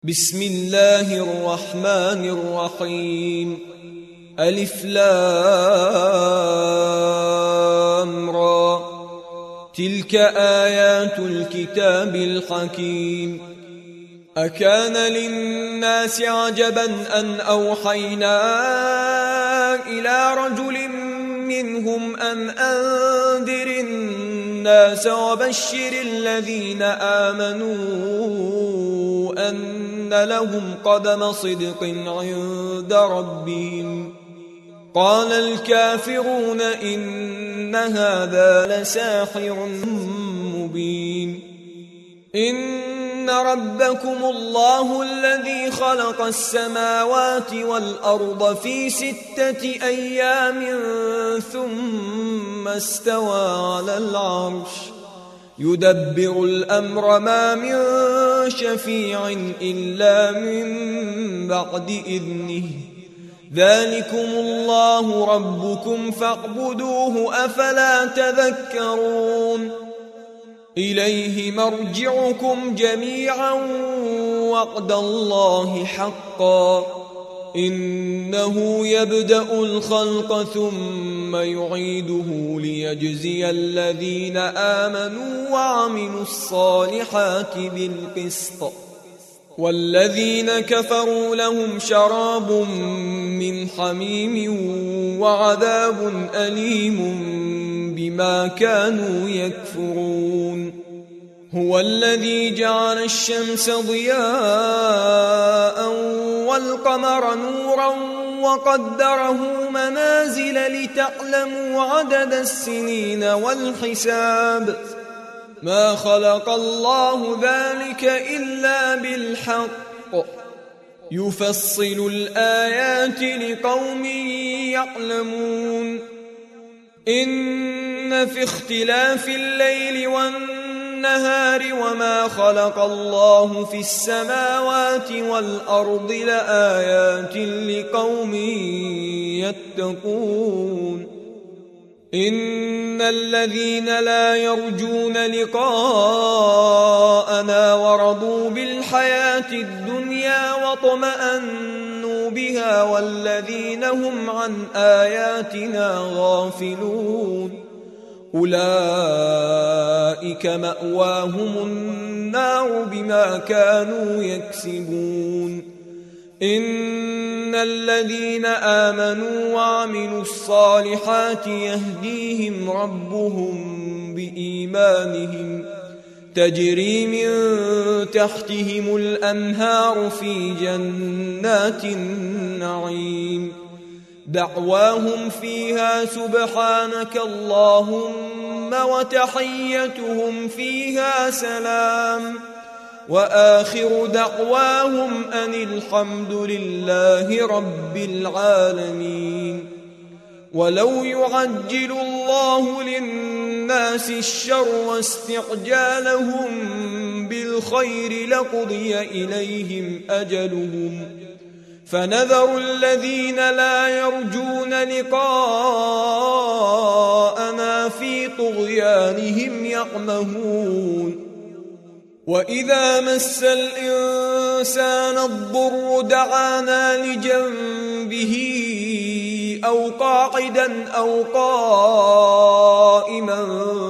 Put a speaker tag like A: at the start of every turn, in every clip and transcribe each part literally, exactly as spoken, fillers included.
A: بسم الله الرحمن الرحيم. ألف لام را. تلك آيات الكتاب الحكيم. أكان للناس عجبا أن أوحينا إلى رجل منهم أن أنذر الناس وبشر الذين آمنوا أن لهم قدم صدق عند ربهم. قال الكافرون إن هذا لساحر مبين. إن ربكم الله الذي خلق السماوات والأرض في ستة أيام ثم استوى على العرش يدبر الأمر ما من شفيع إلا من بعد إذنه. ذلكم الله ربكم فاعبدوه أفلا تذكرون. إليه مرجعكم جميعا وعد الله حقا. إنه يبدأ الخلق ثم يعيده ليجزي الذين آمنوا وعملوا الصالحات بالقسط. والذين كفروا لهم شراب من حميم وعذاب أليم بما كانوا يكفرون. هو الذي جعل الشمس ضياء والقمر نورا وقدره منازل لتعلموا عدد السنين والحساب. ما خلق الله ذلك إلا بالحق. يفصل الآيات لقوم يعلمون. إن في اختلاف الليل والنهار وما خلق الله في السماوات والأرض لآيات لقوم يتقون. إن الذين لا يرجون لقاءنا ورضوا بالحياة الدنيا واطمأنوا بها والذين هم عن آياتنا غافلون أولئك مأواهم النار بما كانوا يكسبون. إن الذين آمنوا وعملوا الصالحات يهديهم ربهم بإيمانهم تجري من تحتهم الأنهار في جنات النعيم. دعواهم فيها سبحانك اللهم وتحيتهم فيها سلام. وآخر دعواهم أن الحمد لله رب العالمين. ولو يعجل الله للناس الشر واستعجالهم بالخير لقضي إليهم أجلهم فنذر الذين لا يرجون لقاءنا في طغيانهم يعمهون. وإذا مس الإنسان الضر دعانا لجنبه أو قاعدا أو قائما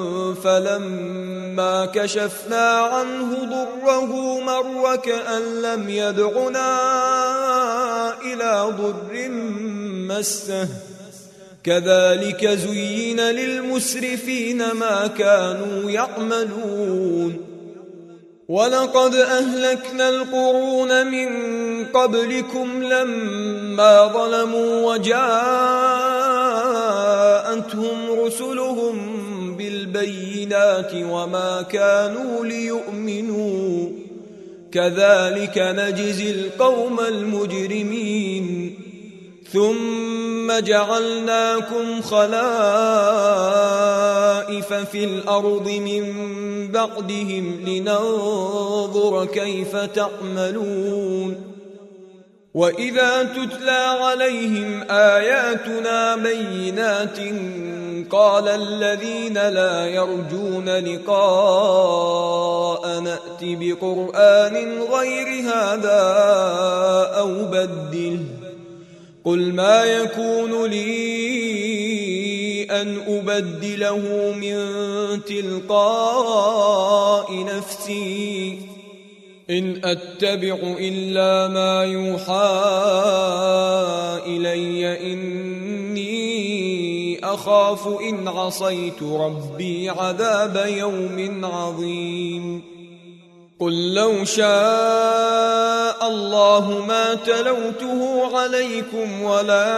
A: فلما كشفنا عنه ضره مر كأن لم يدعنا إلى ضر مسه. كذلك زين للمسرفين ما كانوا يعملون. ولقد أهلكنا القرون من قبلكم لما ظلموا وجاءتهم رسلهم بالبينات وما كانوا ليؤمنوا. كذلك نجزي القوم المجرمين. ثم جعلناكم خلائف في الأرض من بعدهم لننظر كيف تعملون. وإذا تتلى عليهم آياتنا بينات قال الذين لا يرجون لقاء نأت بقرآن غير هذا أو بدله قل ما يكون لي أن أبدله من تلقاء نفسي إن أتبع إلا ما يوحى إلي إني أخاف إن عصيت ربي عذاب يوم عظيم قل لو شاء الله ما تلوته عليكم ولا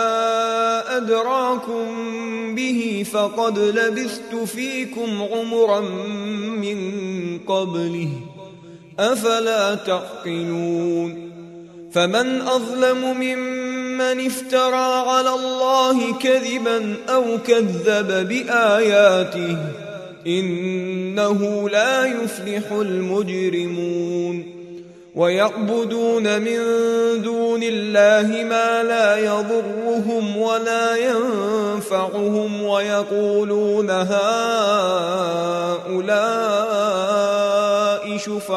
A: أدراكم به فقد لبثت فيكم عمرا من قبله أفلا تعقلون فمن أظلم ممن افترى على الله كذبا أو كذب بآياته إنه لا يفلح المجرمون ويعبدون من دون الله ما لا يضرهم ولا ينفعهم ويقولون هؤلاء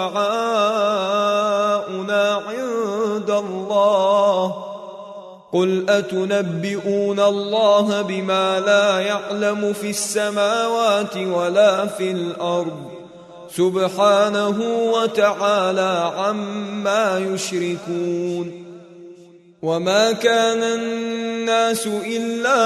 A: شفعاؤنا عند الله قل أتنبئون الله بما لا يعلم في السماوات ولا في الأرض سبحانه وتعالى عما يشركون وما كان الناس إلا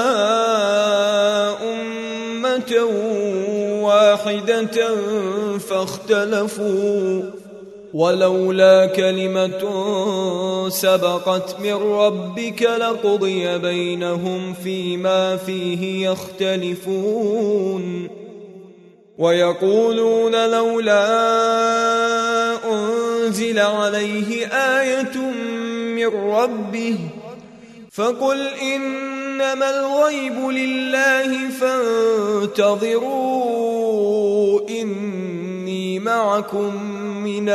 A: أمة واحدة فاختلفوا ولولا كلمة سبقت من ربك لقضي بينهم فيما فيه يختلفون ويقولون لولا أنزل عليه آية من ربه فقل إنما الغيب لله فانتظروا إني معكم من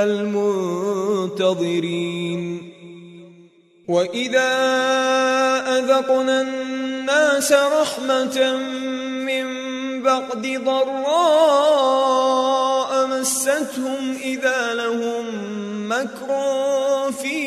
A: المنتظرين وإذا أذقنا الناس رحمة من بعد ضراء مستهم إذا لهم مكر في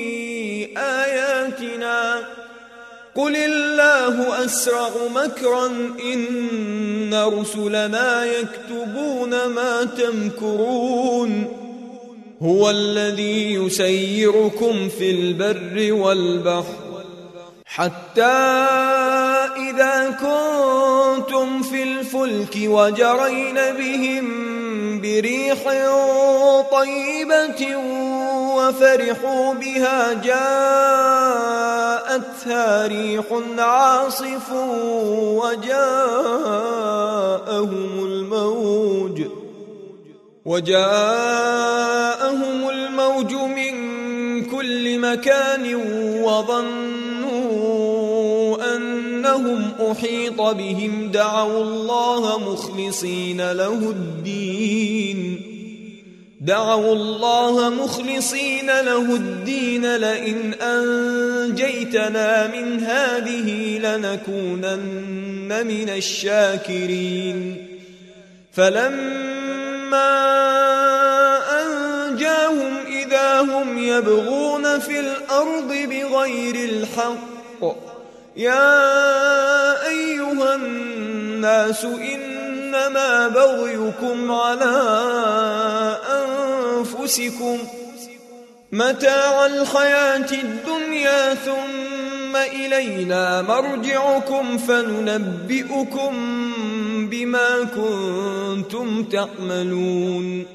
A: آياتنا قل الله أسرع مكرا إن رسلنا يكتبون ما تمكرون هو الذي يسيركم في البر والبحر حتى إذا كنتم في الفلك وجرين بهم بريح طيبة وفرحوا بها جاءتها ريح عاصف وجاءهم الموج وجاءهم الموج من كل مكان وظنوا أنهم أحيط بهم دعوا الله مخلصين له الدين دعوا الله مخلصين له الدين لئن أنجيتنا من هذه لنكونن من الشاكرين فلما أنجاهم إذا هم يبغون في الأرض بغير الحق يا أيها الناس إنما بغيكم على أنفسكم متاع الحياة الدنيا ثم إلينا مرجعكم فننبئكم بما كنتم تعملون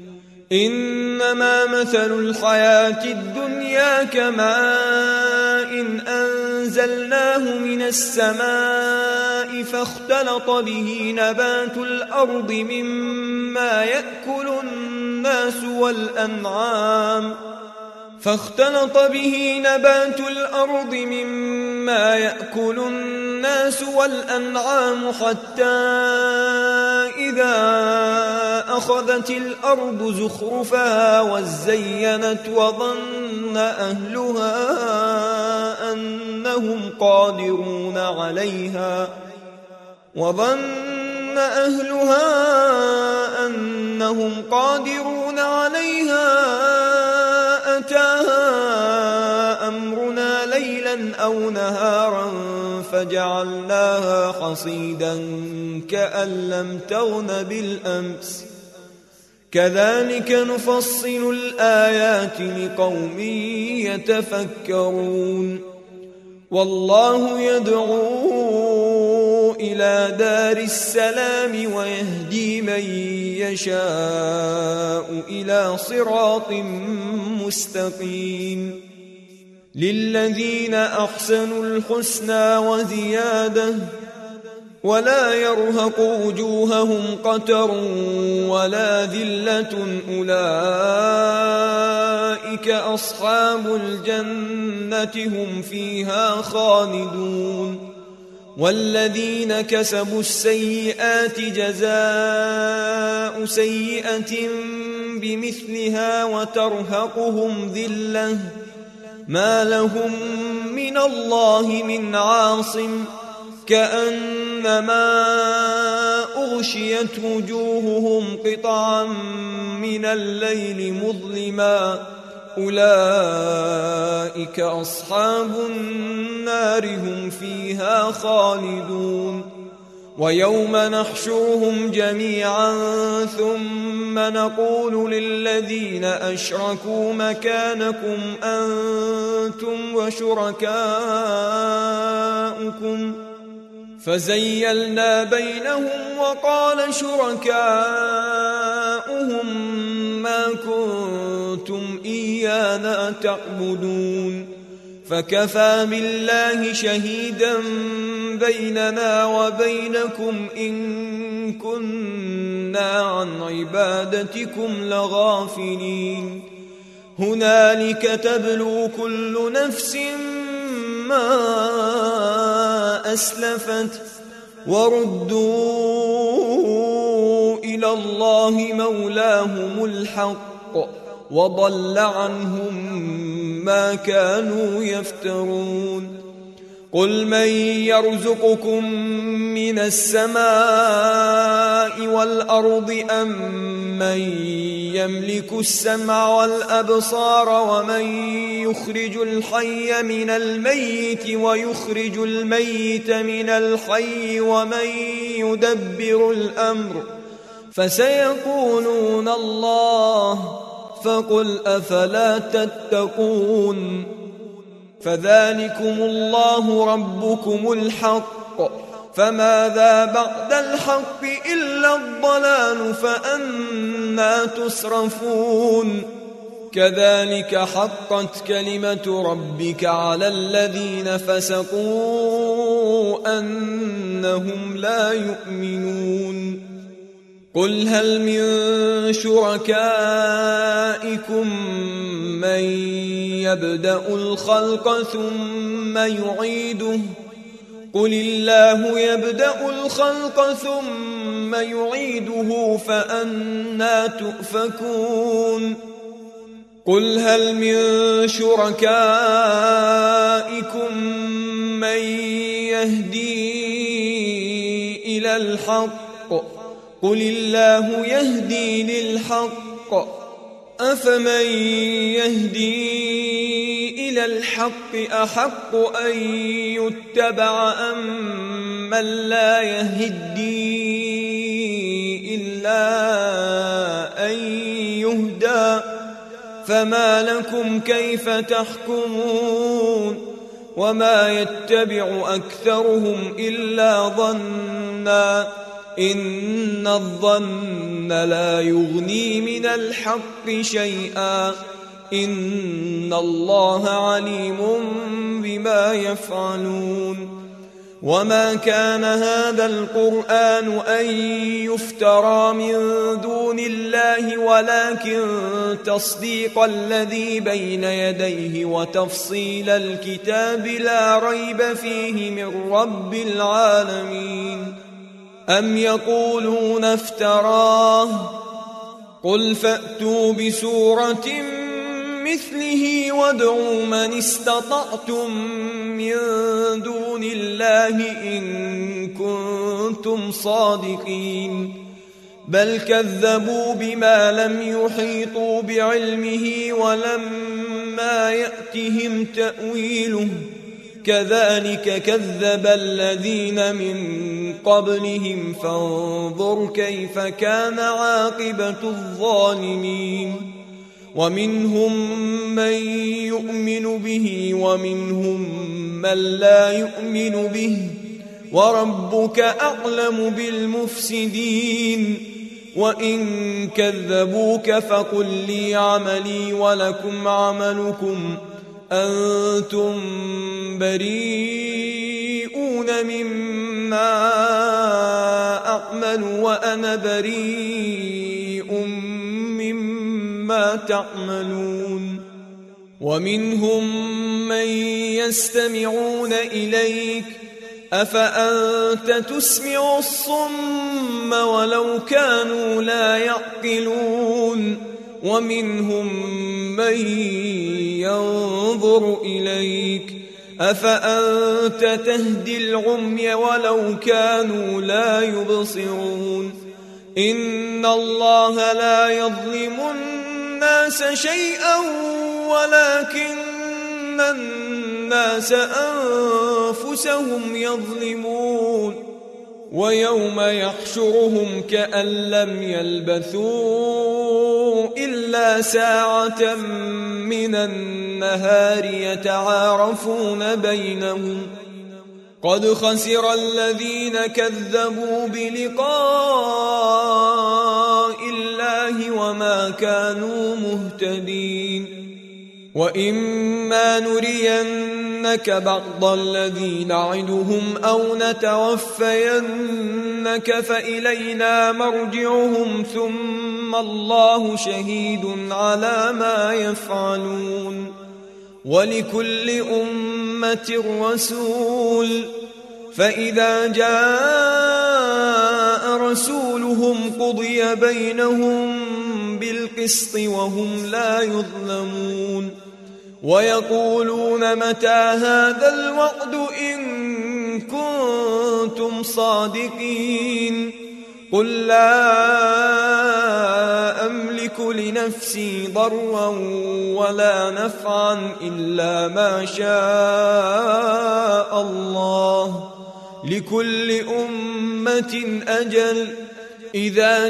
A: إنما مثل الحياة الدنيا كماء إن أنزلناه من السماء فاختلط به نبات الأرض مما يأكل الناس والأنعام فاختلط به نبات الأرض مما يأكل الناس والأنعام حتى إذا أخذت الأرض زخرفها وزينت وظن أهلها أنهم قادرون عليها وظن أهلها أنهم قادرون عليها أتاها أمرنا ليلا أو نهارا فجعلناها حصيدا كأن لم تغن بالأمس كذلك نفصل الآيات لقوم يتفكرون والله يدعو إلى دار السلام ويهدي من يشاء إلى صراط مستقيم للذين أحسنوا الحسنى وزيادة ولا يرهق وجوههم قتر ولا ذلة أولئك أصحاب الجنة هم فيها خالدون والذين كسبوا السيئات جزاء سيئة بمثلها وترهقهم ذلة ما لهم من الله من عاصم كأنما أغشيت وجوههم قطعا من الليل مظلما أولئك أصحاب النار هم فيها خالدون ويوم نحشرهم جميعا ثم نقول للذين أشركوا مكانكم أنتم وشركاؤكم فزيلنا بينهم وقال شركاؤهم ما كنتم إيانا تعبدون فكفى بالله شهيدا بيننا وبينكم إن كنا عن عبادتكم لغافلين هنالك تبلو كل نفس ما أسلفت وردوا إلى الله مولاهم الحق وضل عنهم ما كانوا يفترون قل من يرزقكم من السماء والأرض أم من يملك السمع والأبصار ومن يخرج الحي من الميت ويخرج الميت من الحي ومن يدبر الأمر فسيقولون الله فقل أفلا تتقون فذلكم الله ربكم الحق فماذا بعد الحق إلا الضلال فأنى تصرفون كذلك حقت كلمة ربك على الذين فسقوا أنهم لا يؤمنون قل هل من شركائكم من يبدأ الخلق ثم يعيده قل الله يبدأ الخلق ثم يعيده فأنى تؤفكون قل هل من شركائكم من يهدي إلى الحق قل الله يهدي للحق أفمن يهدي إلى الحق أحق أن يتبع أم من لا يهدي إلا أن يهدى فما لكم كيف تحكمون وما يتبع أكثرهم إلا ظنّا إن الظن لا يغني من الحق شيئا إن الله عليم بما يفعلون وما كان هذا القرآن أن يفترى من دون الله ولكن تصديق الذي بين يديه وتفصيل الكتاب لا ريب فيه من رب العالمين أم يقولون افتراه قل فأتوا بسورة مثله وادعوا من استطعتم من دون الله إن كنتم صادقين بل كذبوا بما لم يحيطوا بعلمه ولما يأتهم تأويله كذلك كذب الذين من قبلهم فانظر كيف كان عاقبة الظالمين ومنهم من يؤمن به ومنهم من لا يؤمن به وربك أعلم بالمفسدين وإن كذبوك فقل لي عملي ولكم عملكم أنتم بريئون مما أعمل وأنا بريء مما تعملون ومنهم من يستمعون إليك أفأنت تسمع الصم ولو كانوا لا يعقلون ومنهم من ينظر إليك أفأنت تهدي العمي ولو كانوا لا يبصرون إن الله لا يظلم الناس شيئا ولكن الناس أنفسهم يظلمون ويوم يحشرهم كأن لم يلبثوا إلا ساعة من النهار يتعارفون بينهم قد خسر الذين كذبوا بلقاء الله وما كانوا مهتدين وإما نرينك بعض الذي نعدهم أو نتوفينك فإلينا مرجعهم ثم الله شهيد على ما يفعلون ولكل أمة رسول فإذا جاء رسولهم قضي بينهم بالقسط وهم لا يظلمون ويقولون متى هذا الوعد إن كنتم صادقين قل لا أملك لنفسي ضرا ولا نفعا إلا ما شاء الله لكل أمة أجل إذا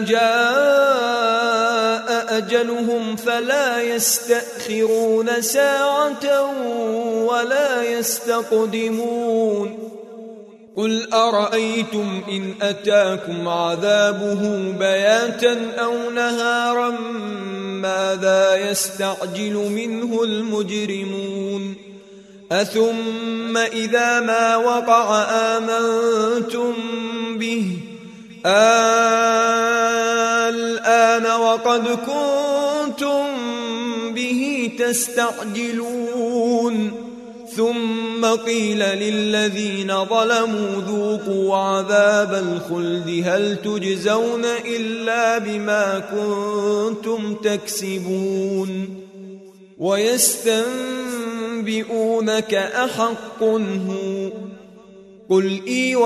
A: جاء أجلهم فلا يستأخرون ساعة ولا يستقدمون قل أرأيتم إن أتاكم عذابه بياتا أو نهارا ماذا يستعجل منه المجرمون أثم إذا ما وقع آمنتم به الآن وقد كنتم به تستعجلون ثم قيل للذين ظلموا ذوقوا عذاب الخلد هل تجزون إلا بما كنتم تكسبون ويستنبئونك أحق هو قل إي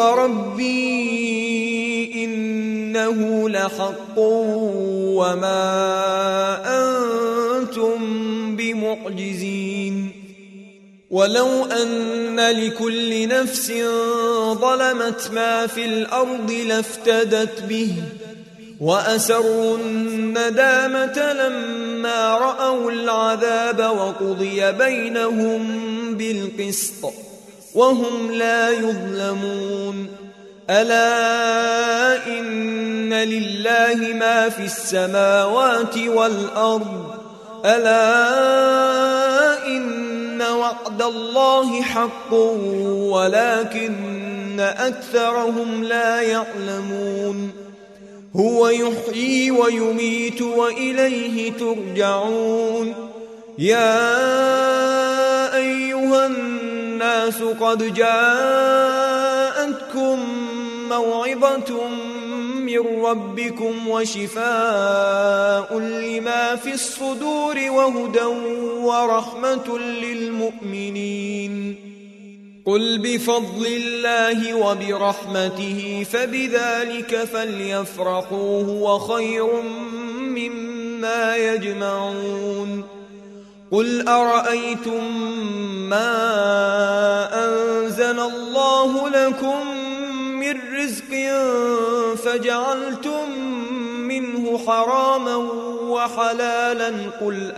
A: وربي إنه لحق وما أنتم بمعجزين ولو أن لكل نفس ظلمت ما في الأرض لافتدت به وأسروا الندامة لما رأوا العذاب وقضي بينهم بالقسط وهم لا يظلمون ألا إن لله ما في السماوات والأرض ألا إن وعد الله حق ولكن أكثرهم لا يعلمون هو يحيي ويميت وإليه ترجعون يا أيها الناس قد جاءتكم موعظة من ربكم وشفاء لما في الصدور وهدى ورحمة للمؤمنين. قل بفضل الله وبرحمته فبذلك فليفرحوا هو خير مما يجمعون. قل أرأيتم ما أنزل الله لكم من رزق فجعلتم منه حراما وحلالا قل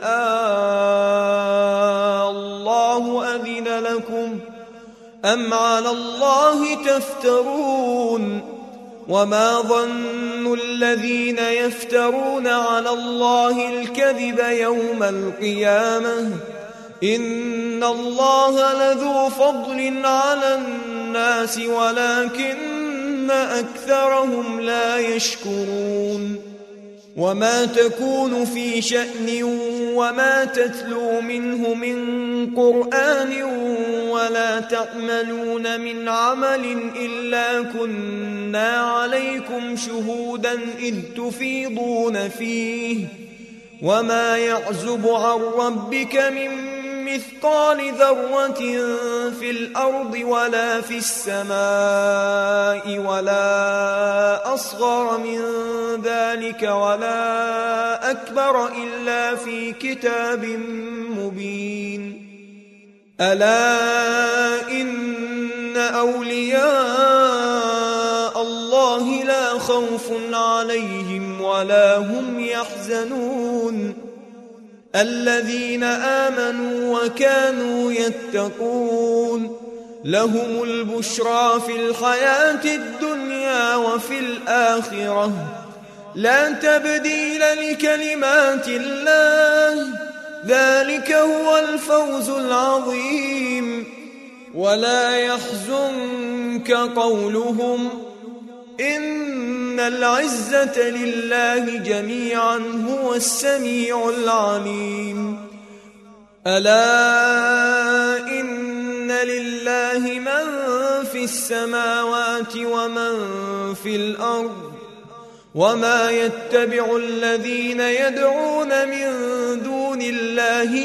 A: آه الله أذن لكم أم على الله تفترون. وما ظن الذين يفترون على الله الكذب يوم القيامة إن الله لذو فضل على الناس ولكن أكثرهم لا يشكرون. وما تكون في شأن وما تتلو منه من قرآن ولا تعملون من عمل إلا كنا عليكم شهودا إذ تفيضون فيه وما يعزب عن ربك من مثقال ذرة في الأرض ولا في السماء ولا أصغر من ذلك ولا أكبر إلا في كتاب مبين. ألا إن أولياء الله لا خوف عليهم ولا هم يحزنون الذين آمنوا وكانوا يتقون لهم البشرى في الحياة الدنيا وفي الآخرة لا تبديل لكلمات الله ذلك هو الفوز العظيم. ولا يحزنك قولهم إن العزة لله جميعا هو السميع العليم. ألا إن لله من في السماوات ومن في الأرض وما يتبع الذين يدعون من دون الله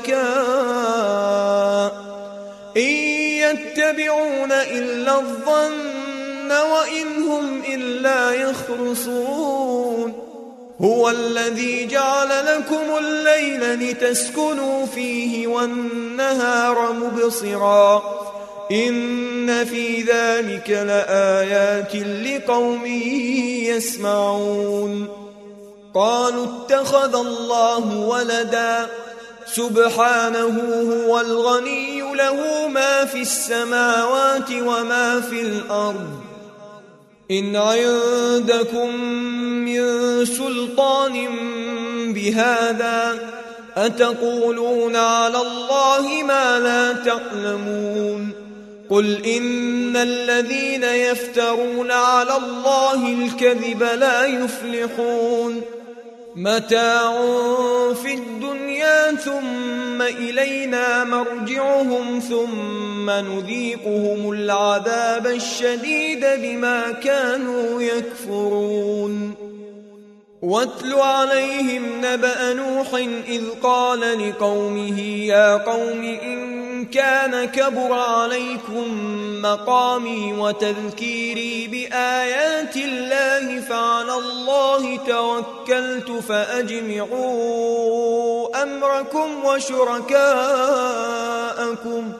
A: شركاء إن يتبعون إلا الظن وإن هم إلا يخرصون. هو الذي جعل لكم الليل لتسكنوا فيه والنهار مبصرا إن في ذلك لآيات لقوم يسمعون. قالوا اتخذ الله ولدا سبحانه هو الغني له ما في السماوات وما في الأرض إن عندكم من سلطان بهذا أتقولون على الله ما لا تعلمون. قل إن الذين يفترون على الله الكذب لا يفلحون متاع في الدنيا ثم إلينا مرجعهم ثم نذيقهم العذاب الشديد بما كانوا يكفرون. واتل عليهم نبأ نوح إذ قال لقومه يا قوم إن كان كبر عليكم مقامي وتذكيري بآيات الله فعلى الله توكلت فأجمعوا أمركم وشركاءكم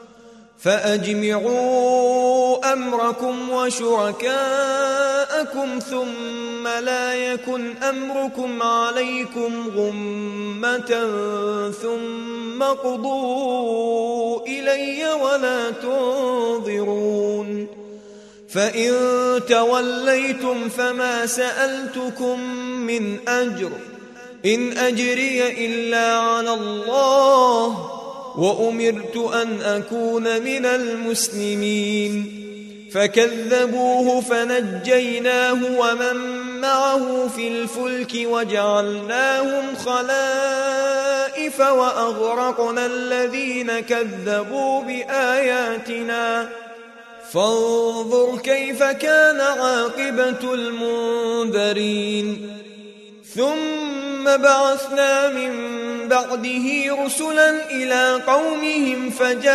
A: فأجمعوا أمركم وشركاءكم ثم لا يكن أمركم عليكم غمة ثم قضوا إلي ولا تنظرون. فإن توليتم فما سألتكم من أجر إن أجري إلا على الله وأمرت أن أكون من المسلمين. فكذبوه فنجيناه ومن معه في الفلك وجعلناهم خلائف وأغرقنا الذين كذبوا بآياتنا فانظر كيف كان عاقبة المنذرين ثم بعثنا من بعده رسلا إلى قومهم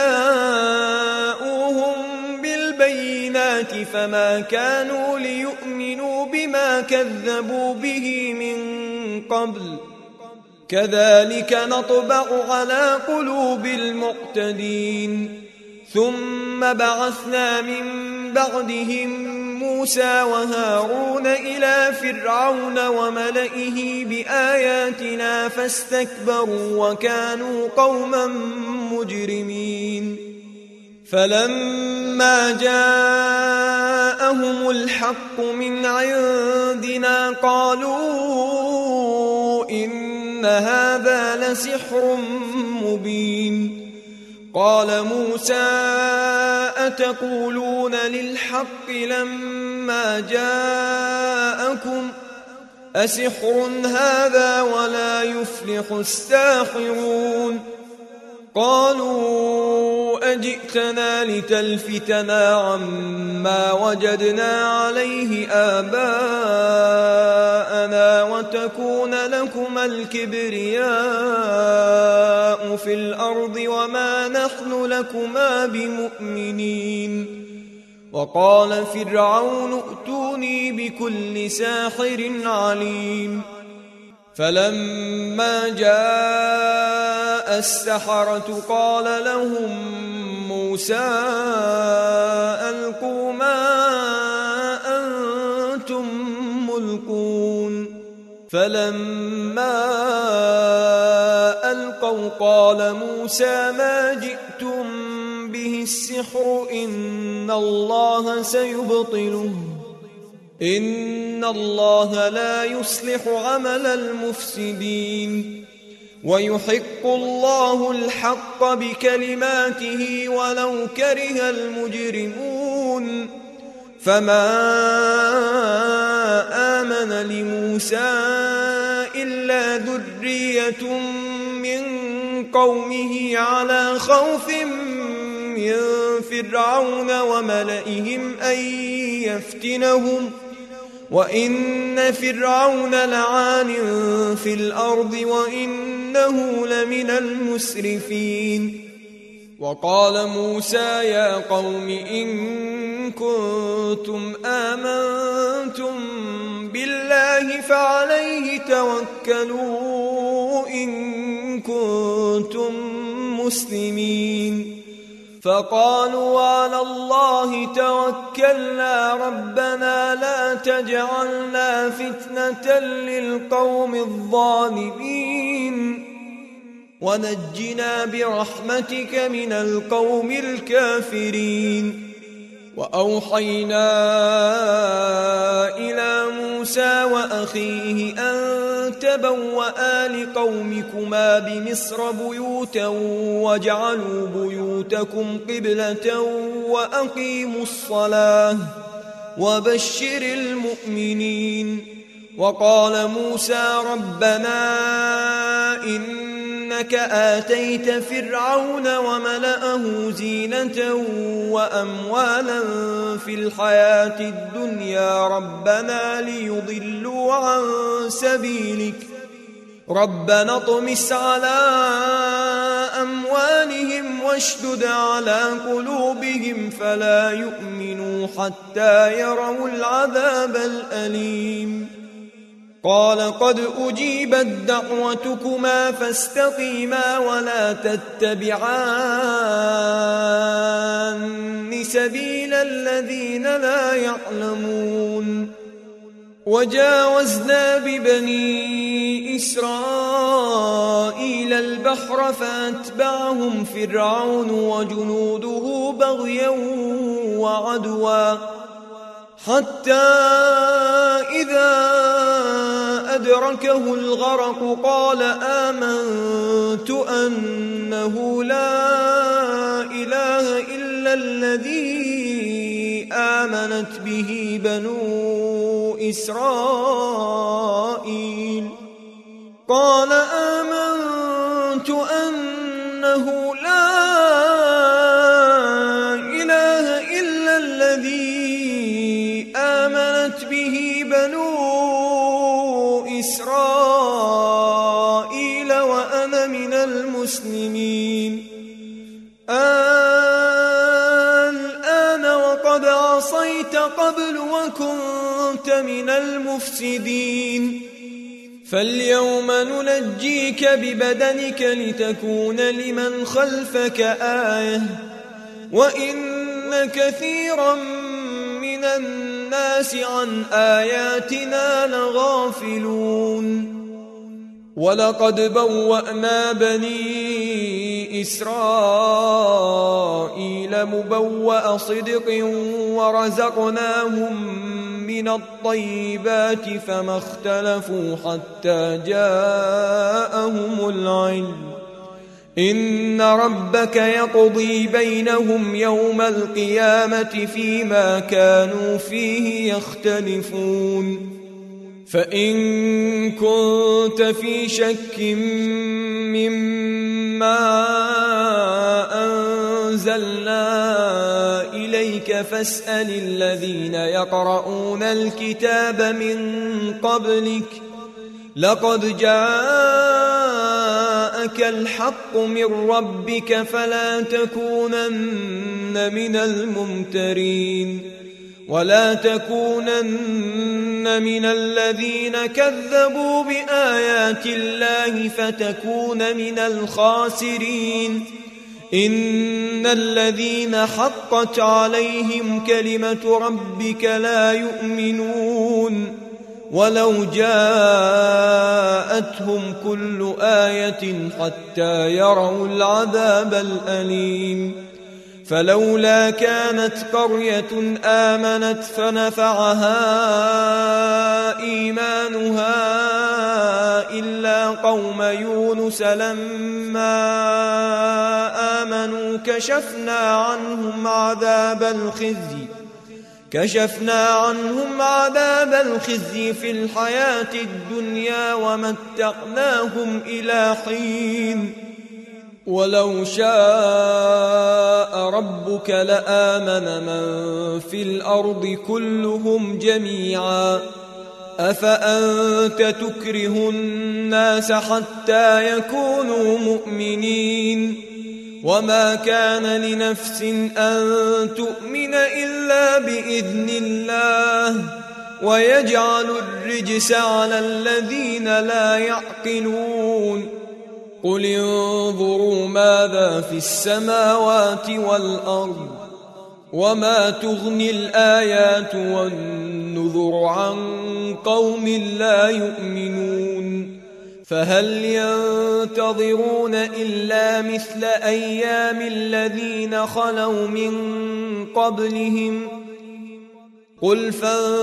A: فجاءوهم بالبينات فما كانوا ليؤمنوا بما كذبوا به من قبل كذلك نطبع على قلوب المعتدين ثم بعثنا من بعدهم موسى وهارون إلى فرعون وملئه بآياتنا فاستكبروا وكانوا قوما مجرمين فلما جاءهم الحق من عندنا قالوا إن هذا لسحر مبين قال موسى أتقولون للحق لما جاءكم أسحر هذا ولا يفلح الساحرون قالوا أجئتنا لتلفتنا عما وجدنا عليه آباءنا وتكون لكما الكبرياء في الأرض وما نحن لكما بمؤمنين وقال فرعون ائتوني بكل ساحر عليم فلما جاء السحرة قال لهم موسى ألقوا ما أنتم ملقون فلما ألقوا قال موسى ما جئتم به السحر إن الله سيبطله إن الله لا يصلح عمل المفسدين ويحق الله الحق بكلماته ولو كره المجرمون فما آمن لموسى إلا ذرية من قومه على خوف من فرعون وملئهم أن يفتنهم وإن فرعون لعال في الأرض وإنه لمن المسرفين وقال موسى يا قوم إن كنتم آمنتم بالله فعليه توكلوا إن كنتم مسلمين فقالوا على الله توكلنا ربنا لا تجعلنا فتنة للقوم الظالمين ونجنا برحمتك من القوم الكافرين وأوحينا إلى موسى وأخيه أن تبوأ لقومكما بمصر بيوتا واجعلوا بيوتكم قبلة وأقيموا الصلاة وبشر المؤمنين وقال موسى ربنا إنك آتيت فرعون وملأه زينة وأموالا في الحياة الدنيا ربنا ليضلوا عن سبيلك ربنا اطمس على أموالهم واشدد على قلوبهم فلا يؤمنوا حتى يروا العذاب الأليم قال قد أجيبت دعوتكما فاستقيما ولا تتبعان سبيل الذين لا يعلمون وجاوزنا ببني إسرائيل البحر فأتبعهم فرعون وجنوده بغيا وعدوا حتى إذا أدركه الغرق قال آمنت أنه لا إله إلا الذي آمنت به بنو إسرائيل قال آمنت أنه لا إله إلا عصيت قبل وكنت من المفسدين فاليوم ننجيك ببدنك لتكون لمن خلفك آية وإن كثيرا من الناس عن آياتنا لغافلون ولقد بوأنا بني إسرائيل مبوأ صدق ورزقناهم من الطيبات فما اختلفوا حتى جاءهم العلم إن ربك يقضي بينهم يوم القيامة فيما كانوا فيه يختلفون فإن كنت في شك مما أنزلنا إليك فاسأل الذين يقرؤون الكتاب من قبلك لقد جاءك الحق من ربك فلا تكونن من الممترين ولا تكونن من الذين كذبوا بآيات الله فتكون من الخاسرين إن الذين حقت عليهم كلمة ربك لا يؤمنون ولو جاءتهم كل آية حتى يروا العذاب الأليم فلولا كانت قرية آمنت فنفعها إيمانها إلا قوم يونس لما آمنوا كشفنا عنهم عذاب الخزي كشفنا عنهم عذاب الخزي في الحياة الدنيا ومتعناهم إلى حين ولو شاء ربك لآمن من في الأرض كلهم جميعا أفأنت تكره الناس حتى يكونوا مؤمنين وما كان لنفس أن تؤمن إلا بإذن الله ويجعل الرجس على الذين لا يعقلون قل انظروا ماذا في السماوات والأرض وما تغني الآيات والنذر عن قوم لا يؤمنون فهل ينتظرون إلا مثل أيام الذين خلوا من قبلهم قل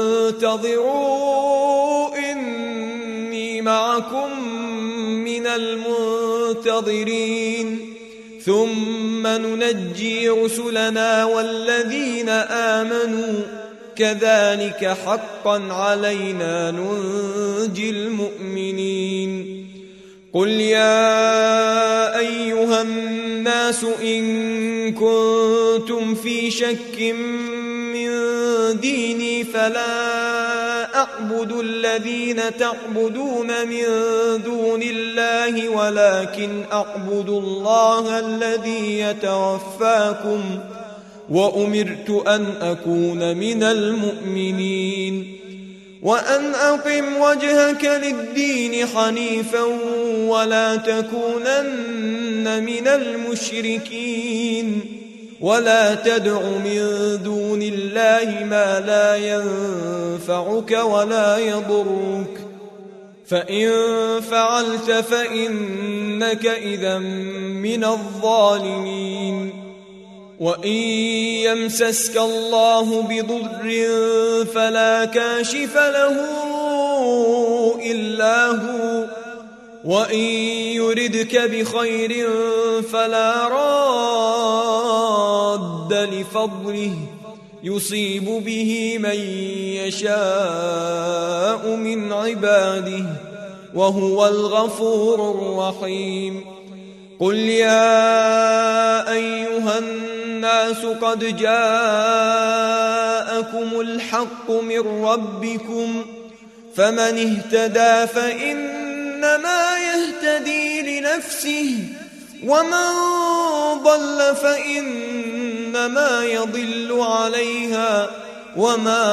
A: فانتظروا إني معكم من المنتظرين ثم ننجي رسلنا والذين آمنوا كذلك حقا علينا ننجي المؤمنين قل يا أيها الناس إن كنتم في شك من ديني فلا أعبد الذين تعبدون من دون الله ولكن أعبد الله الذي يتوفاكم وأمرت أن أكون من المؤمنين وأن أقم وجهك للدين حنيفا ولا تكونن من المشركين ولا تدع من دون الله ما لا ينفعك ولا يضرك فإن فعلت فإنك إذا من الظالمين وإن يمسسك الله بضر فلا كاشف له إلا هو وإن يردك بخير فلا راد لفضله يصيب به من يشاء من عباده وهو الغفور الرحيم قل يا أيها الناس قد جاءكم الحق من ربكم فمن اهتدى فإنما يهتدي لنفسه ومن ضل فإنما يضل عليها وما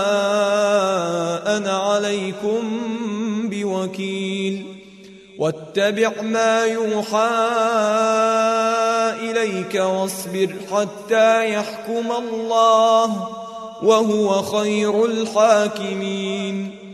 A: أنا عليكم بوكيل واتبع ما يوحى إليك واصبر حتى يحكم الله وهو خير الحاكمين